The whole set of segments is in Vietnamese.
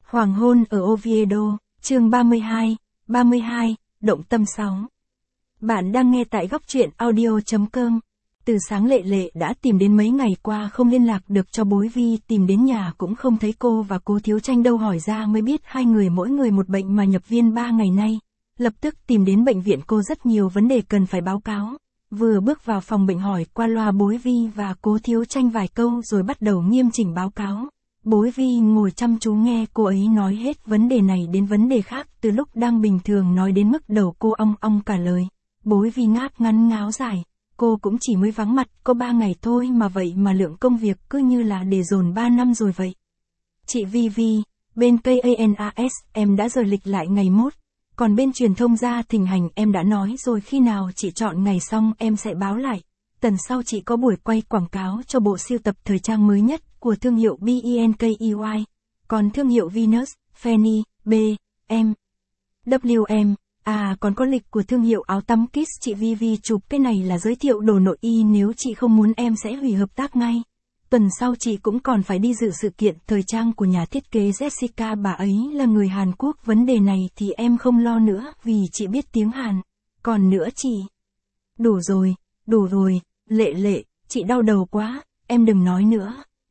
Hoàng hôn ở Oviedo, chương 32, động tâm 6. Bạn đang nghe tại góc truyện audio.com. Từ sáng Lệ Lệ đã tìm đến mấy ngày qua không liên lạc được cho Bối Vi, tìm đến nhà cũng không thấy cô và Cố Thiếu Tranh đâu, hỏi ra mới biết hai người mỗi người một bệnh mà nhập viện 3 ngày nay. Lập tức tìm đến bệnh viện, cô rất nhiều vấn đề cần phải báo cáo. Vừa bước vào phòng bệnh hỏi qua loa Bối Vi và Cố Thiếu Tranh vài câu rồi bắt đầu nghiêm chỉnh báo cáo. Bối Vi ngồi chăm chú nghe cô ấy nói hết vấn đề này đến vấn đề khác, từ lúc đang bình thường nói đến mức đầu cô ong ong cả lời. Bối Vi ngáp ngắn ngáo dài, cô cũng chỉ mới vắng mặt có 3 ngày thôi mà vậy mà lượng công việc cứ như là để dồn 3 năm rồi vậy. Chị Vi, bên KANAS em đã rời lịch lại ngày mốt, còn bên truyền thông gia thịnh hành em đã nói rồi khi nào chị chọn ngày xong em sẽ báo lại. Tuần sau chị có buổi quay quảng cáo cho bộ sưu tập thời trang mới nhất của thương hiệu BENKEY, còn thương hiệu Venus, Fanny, B.M. WM, còn có lịch của thương hiệu áo tắm Kiss. Chị Vi chụp cái này là giới thiệu đồ nội y, nếu chị không muốn em sẽ hủy hợp tác ngay. Tuần sau chị cũng còn phải đi dự sự kiện thời trang của nhà thiết kế Jessica, bà ấy là người Hàn Quốc, vấn đề này thì em không lo nữa vì chị biết tiếng Hàn. Còn nữa chị... Đủ rồi, Lệ, chị đau đầu quá, em đừng nói nữa.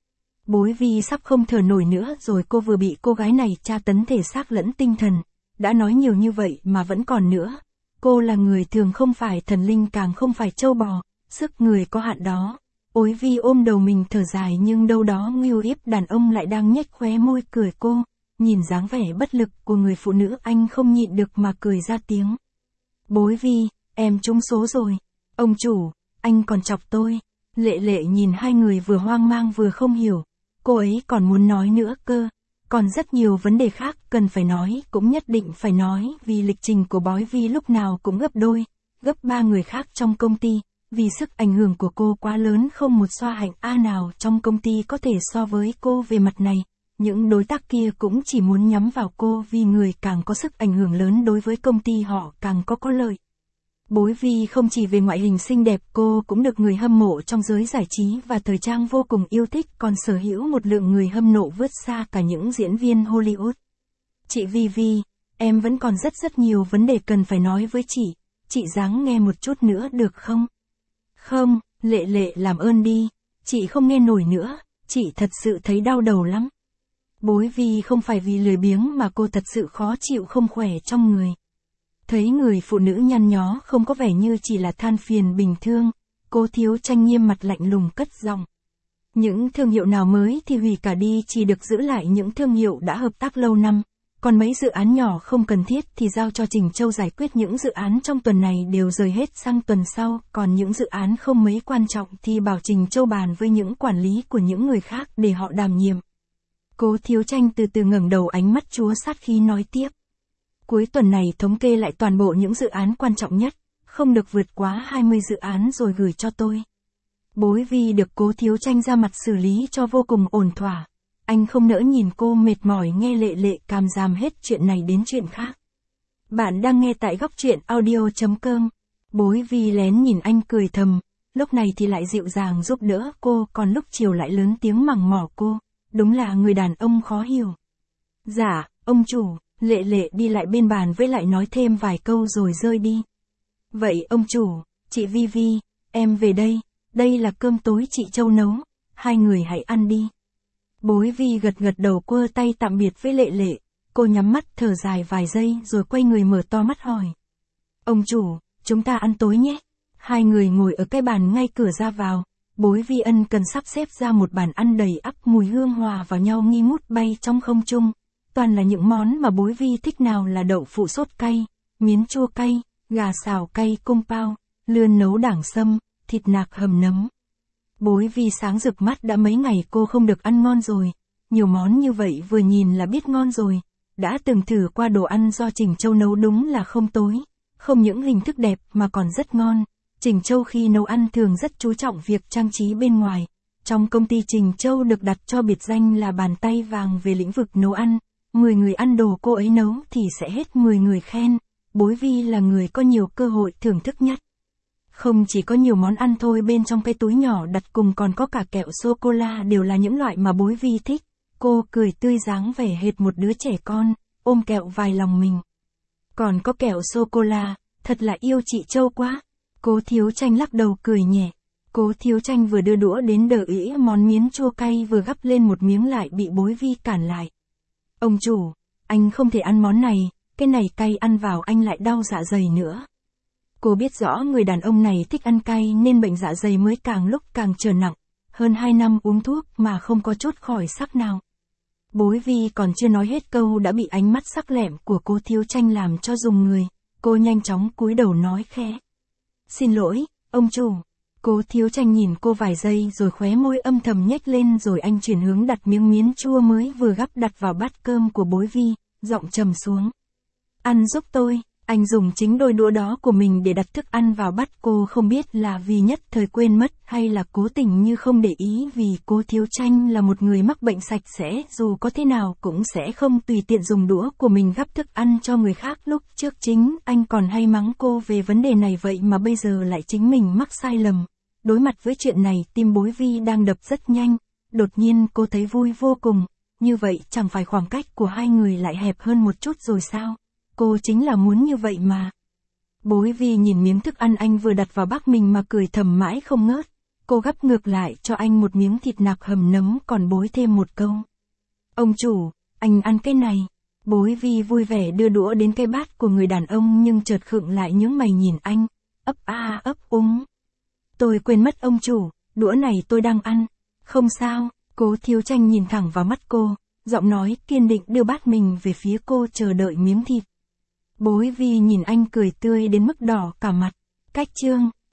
Bối Vi sắp không thở nổi nữa rồi, cô vừa bị cô gái này tra tấn thể xác lẫn tinh thần. Đã nói nhiều như vậy mà vẫn còn nữa. Cô là người thường không phải thần linh, càng không phải trâu bò, sức người có hạn đó. Ôi Vi ôm đầu mình thở dài, nhưng đâu đó Ngưu Yếp đàn ông lại đang nhếch khóe môi cười cô. Nhìn dáng vẻ bất lực của người phụ nữ, anh không nhịn được mà cười ra tiếng. Bối Vi, em trúng số rồi. Ông chủ, anh còn chọc tôi. Lệ nhìn hai người vừa hoang mang vừa không hiểu. Cô ấy còn muốn nói nữa cơ. Còn rất nhiều vấn đề khác cần phải nói, cũng nhất định phải nói, vì lịch trình của Bối Vi lúc nào cũng gấp đôi, gấp 3 người khác trong công ty. Vì sức ảnh hưởng của cô quá lớn, không một xoa hạnh A nào trong công ty có thể so với cô về mặt này. Những đối tác kia cũng chỉ muốn nhắm vào cô, vì người càng có sức ảnh hưởng lớn đối với công ty họ càng có lợi. Bối Vi không chỉ về ngoại hình xinh đẹp, cô cũng được người hâm mộ trong giới giải trí và thời trang vô cùng yêu thích, còn sở hữu một lượng người hâm mộ vượt xa cả những diễn viên Hollywood. Chị Vi, em vẫn còn rất nhiều vấn đề cần phải nói với chị ráng nghe một chút nữa được không? Không, Lệ làm ơn đi, chị không nghe nổi nữa, chị thật sự thấy đau đầu lắm. Bối Vi không phải vì lười biếng mà cô thật sự khó chịu, không khỏe trong người. Thấy người phụ nữ nhăn nhó không có vẻ như chỉ là than phiền bình thường, Cố Thiếu Tranh nghiêm mặt lạnh lùng cất giọng. Những thương hiệu nào mới thì hủy cả đi, chỉ được giữ lại những thương hiệu đã hợp tác lâu năm. Còn mấy dự án nhỏ không cần thiết thì giao cho Trình Châu giải quyết, những dự án trong tuần này đều rời hết sang tuần sau, còn những dự án không mấy quan trọng thì bảo Trình Châu bàn với những quản lý của những người khác để họ đảm nhiệm. Cố Thiếu Tranh từ từ ngẩng đầu, ánh mắt chúa sát khí nói tiếp. Cuối tuần này thống kê lại toàn bộ những dự án quan trọng nhất, không được vượt quá 20 dự án rồi gửi cho tôi. Bối Vi được Cố Thiếu Tranh ra mặt xử lý cho vô cùng ổn thỏa. Anh không nỡ nhìn cô mệt mỏi nghe Lệ càm ràm hết chuyện này đến chuyện khác. Bạn đang nghe tại góc truyện audio.com. Bối Vi lén nhìn anh cười thầm, lúc này thì lại dịu dàng giúp đỡ cô, còn lúc chiều lại lớn tiếng mắng mỏ cô. Đúng là người đàn ông khó hiểu. Dạ, ông chủ. Lệ đi lại bên bàn với lại nói thêm vài câu rồi rơi đi. Vậy ông chủ, chị Vi, em về đây, đây là cơm tối chị Châu nấu, hai người hãy ăn đi. Bối Vi gật đầu quơ tay tạm biệt với Lệ, cô nhắm mắt thở dài vài giây rồi quay người mở to mắt hỏi. Ông chủ, chúng ta ăn tối nhé. Hai người ngồi ở cái bàn ngay cửa ra vào, Bối Vi ân cần sắp xếp ra một bàn ăn đầy ắp, mùi hương hòa vào nhau nghi ngút bay trong không trung. Toàn là những món mà Bối Vi thích, nào là đậu phụ sốt cay, miến chua cay, gà xào cay cung pao, lươn nấu đảng sâm, thịt nạc hầm nấm. Bối Vi sáng rực mắt, đã mấy ngày cô không được ăn ngon rồi. Nhiều món như vậy vừa nhìn là biết ngon rồi. Đã từng thử qua đồ ăn do Trình Châu nấu, đúng là không tồi. Không những hình thức đẹp mà còn rất ngon. Trình Châu khi nấu ăn thường rất chú trọng việc trang trí bên ngoài. Trong công ty Trình Châu được đặt cho biệt danh là bàn tay vàng về lĩnh vực nấu ăn. 10 người ăn đồ cô ấy nấu thì sẽ hết 10 người khen. Bối Vi là người có nhiều cơ hội thưởng thức nhất. Không chỉ có nhiều món ăn thôi, bên trong cái túi nhỏ đặt cùng còn có cả kẹo sô-cô-la, đều là những loại mà Bối Vi thích. Cô cười tươi dáng vẻ hệt một đứa trẻ con, ôm kẹo vài lòng mình. Còn có kẹo sô-cô-la, thật là yêu chị Châu quá. Cố Thiếu Tranh lắc đầu cười nhẹ. Cố Thiếu Tranh vừa đưa đũa đến đỡ ý món miến chua cay vừa gắp lên một miếng lại bị Bối Vi cản lại. Ông chủ, anh không thể ăn món này, cái này cay ăn vào anh lại đau dạ dày nữa. Cô biết rõ người đàn ông này thích ăn cay nên bệnh dạ dày mới càng lúc càng trở nặng. Hơn 2 năm uống thuốc mà không có chút khỏi sắc nào. Bối Vi còn chưa nói hết câu đã bị ánh mắt sắc lẹm của Cố Thiếu Tranh làm cho rùng người. Cô nhanh chóng cúi đầu nói khẽ. Xin lỗi, ông chủ. Cố Thiếu Tranh nhìn cô vài giây rồi khóe môi âm thầm nhếch lên rồi anh chuyển hướng đặt miếng miến chua mới vừa gắp đặt vào bát cơm của Bối Vi, giọng trầm xuống. Ăn giúp tôi. Anh dùng chính đôi đũa đó của mình để đặt thức ăn vào bát. Cô không biết là vì nhất thời quên mất hay là cố tình như không để ý vì Cố Thiếu Tranh là một người mắc bệnh sạch sẽ dù có thế nào cũng sẽ không tùy tiện dùng đũa của mình gắp thức ăn cho người khác. Lúc trước chính anh còn hay mắng cô về vấn đề này vậy mà bây giờ lại chính mình mắc sai lầm. Đối mặt với chuyện này tim Bối Vi đang đập rất nhanh, đột nhiên cô thấy vui vô cùng, như vậy chẳng phải khoảng cách của hai người lại hẹp hơn một chút rồi sao? Cô chính là muốn như vậy mà. Bối Vi nhìn miếng thức ăn anh vừa đặt vào bát mình mà cười thầm mãi không ngớt. Cô gắp ngược lại cho anh một miếng thịt nạc hầm nấm còn bối thêm một câu. Ông chủ, anh ăn cái này. Bối Vi vui vẻ đưa đũa đến cái bát của người đàn ông nhưng chợt khựng lại nhướng mày nhìn anh, ấp a ấp úng. Tôi quên mất ông chủ, đũa này tôi đang ăn. Không sao, Cố Thiếu Tranh nhìn thẳng vào mắt cô, giọng nói kiên định đưa bát mình về phía cô chờ đợi miếng thịt. Bối Vi nhìn anh cười tươi đến mức đỏ cả mặt. Cách chương